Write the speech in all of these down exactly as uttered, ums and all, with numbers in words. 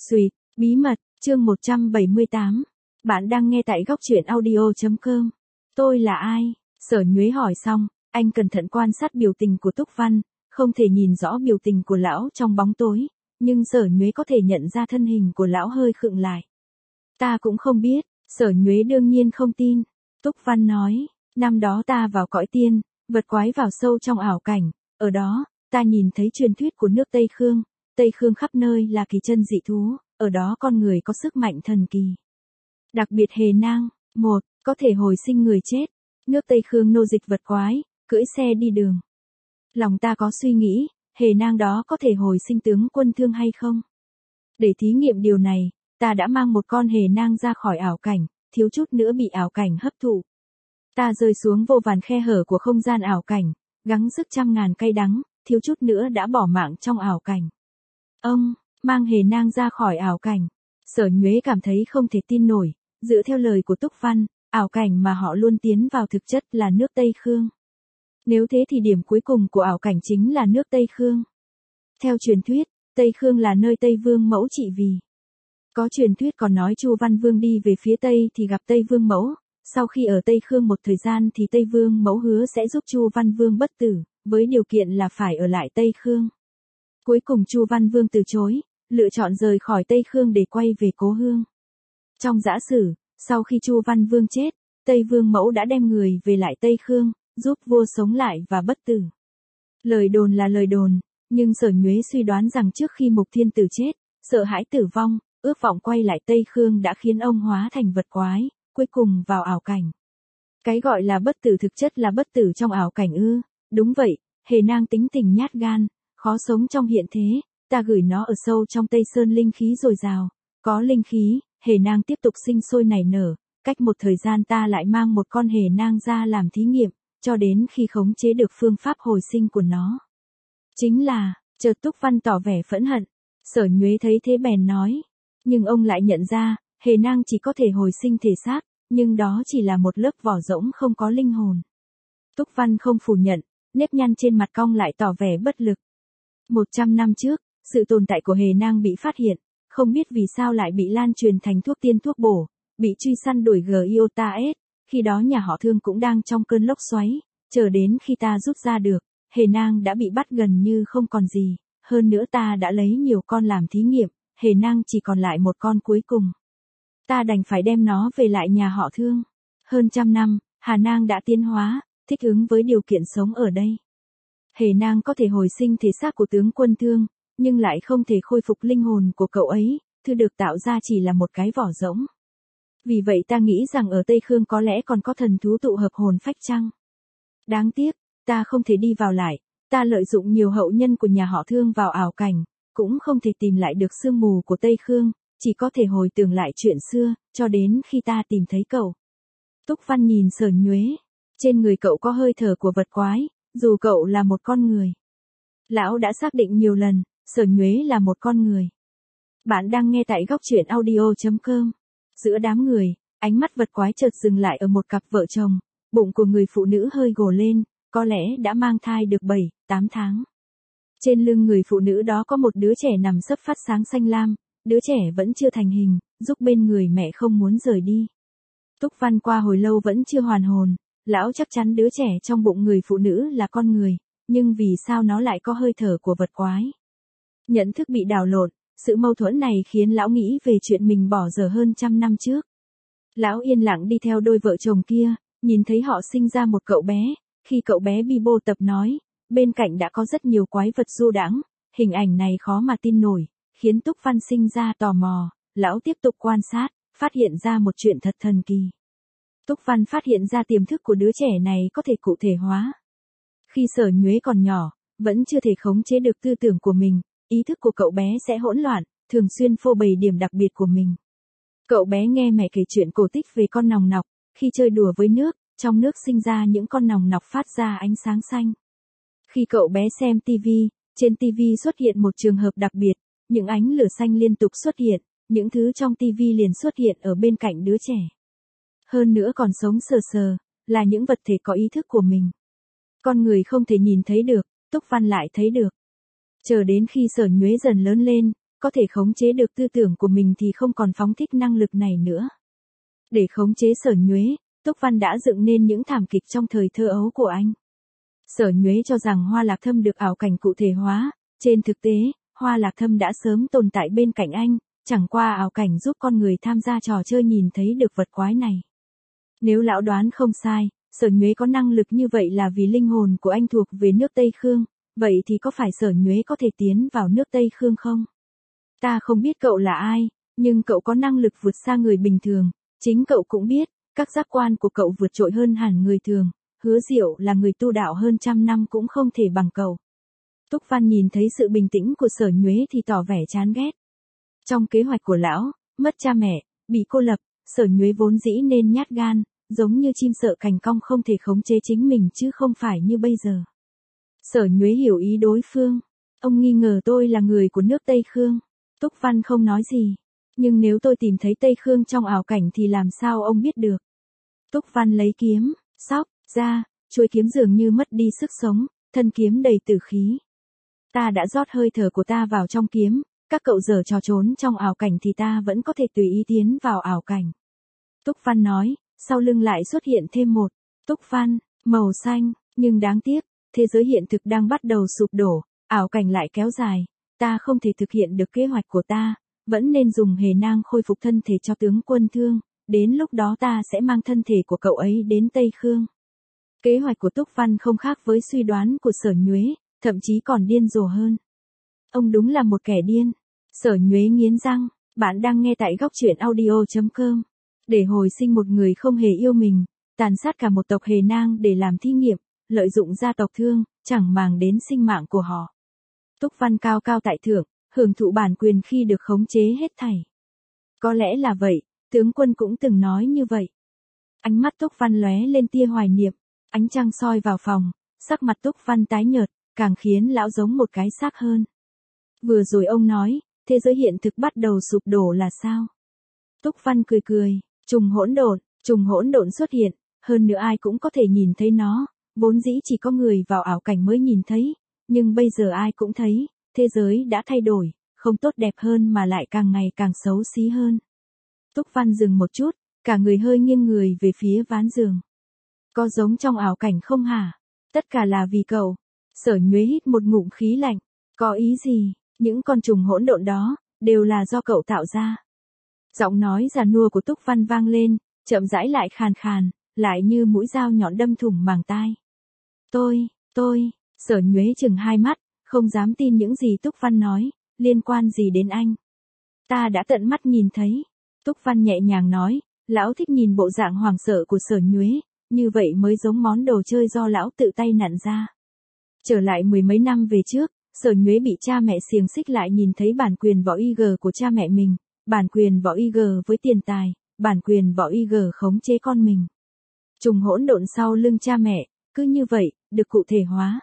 Xuyệt, bí mật, chương một trăm bảy mươi tám. Bạn đang nghe tại góc truyện audio chấm com. Tôi là ai? Sở Nhuế hỏi xong, anh cẩn thận quan sát biểu tình của Túc Văn, không thể nhìn rõ biểu tình của lão trong bóng tối, nhưng Sở Nhuế có thể nhận ra thân hình của lão hơi khựng lại. Ta cũng không biết, Sở Nhuế đương nhiên không tin. Túc Văn nói, năm đó ta vào cõi tiên, vật quái vào sâu trong ảo cảnh, ở đó, ta nhìn thấy truyền thuyết của nước Tây Khương. Tây Khương khắp nơi là kỳ chân dị thú, ở đó con người có sức mạnh thần kỳ. Đặc biệt hề nang, một, có thể hồi sinh người chết. Nước Tây Khương nô dịch vật quái, cưỡi xe đi đường. Lòng ta có suy nghĩ, hề nang đó có thể hồi sinh tướng quân Thương hay không? Để thí nghiệm điều này, ta đã mang một con hề nang ra khỏi ảo cảnh, thiếu chút nữa bị ảo cảnh hấp thụ. Ta rơi xuống vô vàn khe hở của không gian ảo cảnh, gắng sức trăm ngàn cay đắng, thiếu chút nữa đã bỏ mạng trong ảo cảnh. Ông, mang hề nang ra khỏi ảo cảnh. Sở Nhuế cảm thấy không thể tin nổi, dựa theo lời của Túc Văn, ảo cảnh mà họ luôn tiến vào thực chất là nước Tây Khương. Nếu thế thì điểm cuối cùng của ảo cảnh chính là nước Tây Khương. Theo truyền thuyết, Tây Khương là nơi Tây Vương Mẫu trị vì. Có truyền thuyết còn nói Chu Văn Vương đi về phía Tây thì gặp Tây Vương Mẫu, sau khi ở Tây Khương một thời gian thì Tây Vương Mẫu hứa sẽ giúp Chu Văn Vương bất tử, với điều kiện là phải ở lại Tây Khương. Cuối cùng Chu Văn Vương từ chối, lựa chọn rời khỏi Tây Khương để quay về cố hương. Trong dã sử, sau khi Chu Văn Vương chết, Tây Vương Mẫu đã đem người về lại Tây Khương, giúp vua sống lại và bất tử. Lời đồn là lời đồn, nhưng Sở Nhuế suy đoán rằng trước khi Mục Thiên Tử chết, sợ hãi tử vong, ước vọng quay lại Tây Khương đã khiến ông hóa thành vật quái, cuối cùng vào ảo cảnh. Cái gọi là bất tử thực chất là bất tử trong ảo cảnh ư? Đúng vậy, hề nang tính tình nhát gan, khó sống trong hiện thế, ta gửi nó ở sâu trong Tây Sơn linh khí dồi dào, có linh khí, hề nang tiếp tục sinh sôi nảy nở, cách một thời gian ta lại mang một con hề nang ra làm thí nghiệm, cho đến khi khống chế được phương pháp hồi sinh của nó. Chính là, chợt Túc Văn tỏ vẻ phẫn hận, Sở Nhuế thấy thế bèn nói, nhưng ông lại nhận ra, hề nang chỉ có thể hồi sinh thể xác, nhưng đó chỉ là một lớp vỏ rỗng không có linh hồn. Túc Văn không phủ nhận, nếp nhăn trên mặt cong lại tỏ vẻ bất lực. Một trăm năm trước, sự tồn tại của hề nang bị phát hiện, không biết vì sao lại bị lan truyền thành thuốc tiên thuốc bổ, bị truy săn đuổi Giota S, khi đó nhà họ Thương cũng đang trong cơn lốc xoáy, chờ đến khi ta rút ra được, hề nang đã bị bắt gần như không còn gì, hơn nữa ta đã lấy nhiều con làm thí nghiệm, hề nang chỉ còn lại một con cuối cùng. Ta đành phải đem nó về lại nhà họ Thương. Hơn trăm năm, Hà Nang đã tiến hóa, thích ứng với điều kiện sống ở đây. Hề nang có thể hồi sinh thể xác của tướng quân Thương, nhưng lại không thể khôi phục linh hồn của cậu ấy, thứ được tạo ra chỉ là một cái vỏ rỗng. Vì vậy ta nghĩ rằng ở Tây Khương có lẽ còn có thần thú tụ hợp hồn phách chăng? Đáng tiếc, ta không thể đi vào lại, ta lợi dụng nhiều hậu nhân của nhà họ Thương vào ảo cảnh, cũng không thể tìm lại được sương mù của Tây Khương, chỉ có thể hồi tưởng lại chuyện xưa, cho đến khi ta tìm thấy cậu. Túc Văn nhìn Sở Nhuế, trên người cậu có hơi thở của vật quái, dù cậu là một con người. Lão đã xác định nhiều lần, Sở Nhuế là một con người. Bạn đang nghe tại góc truyện audio chấm com. Giữa đám người, ánh mắt vật quái chợt dừng lại ở một cặp vợ chồng, bụng của người phụ nữ hơi gồ lên, có lẽ đã mang thai được bảy, tám tháng. Trên lưng người phụ nữ đó có một đứa trẻ nằm sấp phát sáng xanh lam, đứa trẻ vẫn chưa thành hình, giúp bên người mẹ không muốn rời đi. Túc Văn qua hồi lâu vẫn chưa hoàn hồn, lão chắc chắn đứa trẻ trong bụng người phụ nữ là con người, nhưng vì sao nó lại có hơi thở của vật quái? Nhận thức bị đảo lộn, sự mâu thuẫn này khiến lão nghĩ về chuyện mình bỏ dở hơn trăm năm trước. Lão yên lặng đi theo đôi vợ chồng kia, nhìn thấy họ sinh ra một cậu bé, khi cậu bé Bibo tập nói, bên cạnh đã có rất nhiều quái vật du đãng, hình ảnh này khó mà tin nổi, khiến Túc Văn sinh ra tò mò, lão tiếp tục quan sát, phát hiện ra một chuyện thật thần kỳ. Túc Văn phát hiện ra tiềm thức của đứa trẻ này có thể cụ thể hóa. Khi Sở Nhuế còn nhỏ, vẫn chưa thể khống chế được tư tưởng của mình, ý thức của cậu bé sẽ hỗn loạn, thường xuyên phô bày điểm đặc biệt của mình. Cậu bé nghe mẹ kể chuyện cổ tích về con nòng nọc, khi chơi đùa với nước, trong nước sinh ra những con nòng nọc phát ra ánh sáng xanh. Khi cậu bé xem tivi, trên tivi xuất hiện một trường hợp đặc biệt, những ánh lửa xanh liên tục xuất hiện, những thứ trong tivi liền xuất hiện ở bên cạnh đứa trẻ. Hơn nữa còn sống sờ sờ, là những vật thể có ý thức của mình. Con người không thể nhìn thấy được, Túc Văn lại thấy được. Chờ đến khi Sở Nhuế dần lớn lên, có thể khống chế được tư tưởng của mình thì không còn phóng thích năng lực này nữa. Để khống chế Sở Nhuế, Túc Văn đã dựng nên những thảm kịch trong thời thơ ấu của anh. Sở Nhuế cho rằng Hoa Lạc Thâm được ảo cảnh cụ thể hóa, trên thực tế, Hoa Lạc Thâm đã sớm tồn tại bên cạnh anh, chẳng qua ảo cảnh giúp con người tham gia trò chơi nhìn thấy được vật quái này. Nếu lão đoán không sai, Sở Nhuế có năng lực như vậy là vì linh hồn của anh thuộc về nước Tây Khương, vậy thì có phải Sở Nhuế có thể tiến vào nước Tây Khương không? Ta không biết cậu là ai, nhưng cậu có năng lực vượt xa người bình thường, chính cậu cũng biết, các giác quan của cậu vượt trội hơn hẳn người thường, Hứa Diệu là người tu đạo hơn trăm năm cũng không thể bằng cậu. Túc Văn nhìn thấy sự bình tĩnh của Sở Nhuế thì tỏ vẻ chán ghét. Trong kế hoạch của lão, mất cha mẹ, bị cô lập, Sở Nhuế vốn dĩ nên nhát gan, giống như chim sợ cành cong không thể khống chế chính mình chứ không phải như bây giờ. Sở Nhuế hiểu ý đối phương. Ông nghi ngờ tôi là người của nước Tây Khương. Túc Văn không nói gì. Nhưng nếu tôi tìm thấy Tây Khương trong ảo cảnh thì làm sao ông biết được? Túc Văn lấy kiếm, xóc, ra, chuôi kiếm dường như mất đi sức sống, thân kiếm đầy tử khí. Ta đã rót hơi thở của ta vào trong kiếm, các cậu giở trò trốn trong ảo cảnh thì ta vẫn có thể tùy ý tiến vào ảo cảnh. Túc Văn nói, sau lưng lại xuất hiện thêm một. Túc Văn, màu xanh, nhưng đáng tiếc, thế giới hiện thực đang bắt đầu sụp đổ, ảo cảnh lại kéo dài, ta không thể thực hiện được kế hoạch của ta, vẫn nên dùng hề nang khôi phục thân thể cho tướng quân Thương, đến lúc đó ta sẽ mang thân thể của cậu ấy đến Tây Khương. Kế hoạch của Túc Văn không khác với suy đoán của Sở Nhuế, thậm chí còn điên rồ hơn. Ông đúng là một kẻ điên. Sở Nhuế nghiến răng, bạn đang nghe tại góc truyện audio chấm com. Để hồi sinh một người không hề yêu mình, tàn sát cả một tộc hề nang để làm thí nghiệm, lợi dụng gia tộc Thương, chẳng màng đến sinh mạng của họ. Túc Văn cao cao tại thượng, hưởng thụ bản quyền khi được khống chế hết thảy. Có lẽ là vậy, tướng quân cũng từng nói như vậy. Ánh mắt Túc Văn lóe lên tia hoài niệm, ánh trăng soi vào phòng, sắc mặt Túc Văn tái nhợt, càng khiến lão giống một cái xác hơn. Vừa rồi ông nói, thế giới hiện thực bắt đầu sụp đổ là sao? Túc Văn cười cười, trùng hỗn độn, trùng hỗn độn xuất hiện, hơn nữa ai cũng có thể nhìn thấy nó, vốn dĩ chỉ có người vào ảo cảnh mới nhìn thấy, nhưng bây giờ ai cũng thấy, thế giới đã thay đổi, không tốt đẹp hơn mà lại càng ngày càng xấu xí hơn. Túc Văn dừng một chút, cả người hơi nghiêng người về phía ván giường. Có giống trong ảo cảnh không hả? Tất cả là vì cậu. Sở Nhuế hít một ngụm khí lạnh. Có ý gì? Những con trùng hỗn độn đó, đều là do cậu tạo ra. Giọng nói già nua của Túc Văn vang lên, chậm rãi lại khàn khàn, lại như mũi dao nhọn đâm thủng màng tai. Tôi, tôi, Sở Nhuế chừng hai mắt, không dám tin những gì Túc Văn nói, liên quan gì đến anh. Ta đã tận mắt nhìn thấy. Túc Văn nhẹ nhàng nói, lão thích nhìn bộ dạng hoảng sợ của Sở Nhuế, như vậy mới giống món đồ chơi do lão tự tay nặn ra. Trở lại mười mấy năm về trước, Sở Nhuế bị cha mẹ xiềng xích lại nhìn thấy bản quyền võ y gờ của cha mẹ mình, bản quyền võ y gờ với tiền tài, bản quyền võ y gờ khống chế con mình. Trùng hỗn độn sau lưng cha mẹ, cứ như vậy, được cụ thể hóa.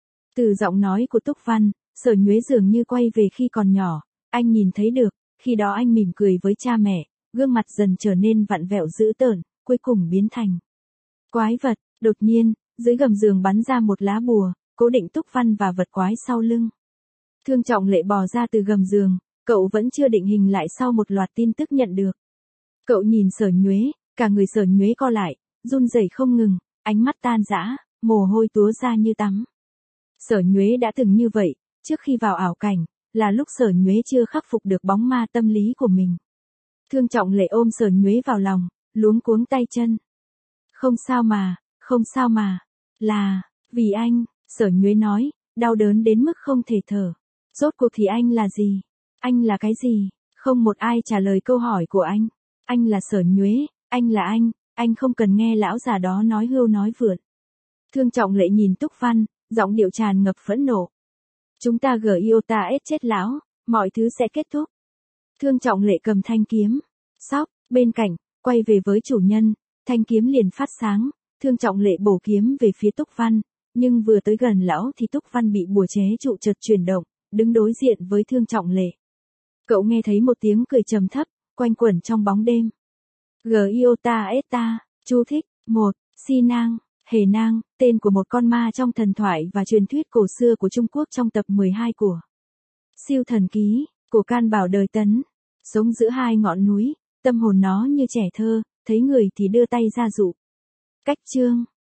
Từ giọng nói của Túc Văn, Sở Nhuế dường như quay về khi còn nhỏ, anh nhìn thấy được, khi đó anh mỉm cười với cha mẹ, gương mặt dần trở nên vặn vẹo dữ tợn, cuối cùng biến thành quái vật. Đột nhiên, dưới gầm giường bắn ra một lá bùa, cố định Túc Văn và vật quái sau lưng. Thương Trọng Lệ bò ra từ gầm giường, cậu vẫn chưa định hình lại sau một loạt tin tức nhận được. Cậu nhìn Sở Nhuế, cả người Sở Nhuế co lại, run rẩy không ngừng, ánh mắt tan rã, mồ hôi túa ra như tắm. Sở Nhuế đã từng như vậy, trước khi vào ảo cảnh, là lúc Sở Nhuế chưa khắc phục được bóng ma tâm lý của mình. Thương Trọng Lệ ôm Sở Nhuế vào lòng, luống cuống tay chân. Không sao mà, không sao mà, là, vì anh, Sở Nhuế nói, đau đớn đến mức không thể thở. Rốt cuộc thì anh là gì? Anh là cái gì? Không một ai trả lời câu hỏi của anh. Anh là Sở Nhuế, anh là anh, anh không cần nghe lão già đó nói hưu nói vượn. Thương Trọng Lệ nhìn Túc Văn, giọng điệu tràn ngập phẫn nộ. Chúng ta gờ yêu ta ết chết lão, mọi thứ sẽ kết thúc. Thương Trọng Lệ cầm thanh kiếm, sóc, bên cạnh, quay về với chủ nhân, thanh kiếm liền phát sáng, Thương Trọng Lệ bổ kiếm về phía Túc Văn, nhưng vừa tới gần lão thì Túc Văn bị bùa chế trụ chợt chuyển động, đứng đối diện với Thương Trọng Lệ. Cậu nghe thấy một tiếng cười trầm thấp, quanh quẩn trong bóng đêm. Gờ yêu ta ết ta, chú thích, một, si nang, hề nang, tên của một con ma trong thần thoại và truyền thuyết cổ xưa của Trung Quốc trong tập mười hai của Siêu Thần Ký. Của Can Bảo đời Tấn. Sống giữa hai ngọn núi, tâm hồn nó như trẻ thơ, thấy người thì đưa tay ra dụ. Cách chương.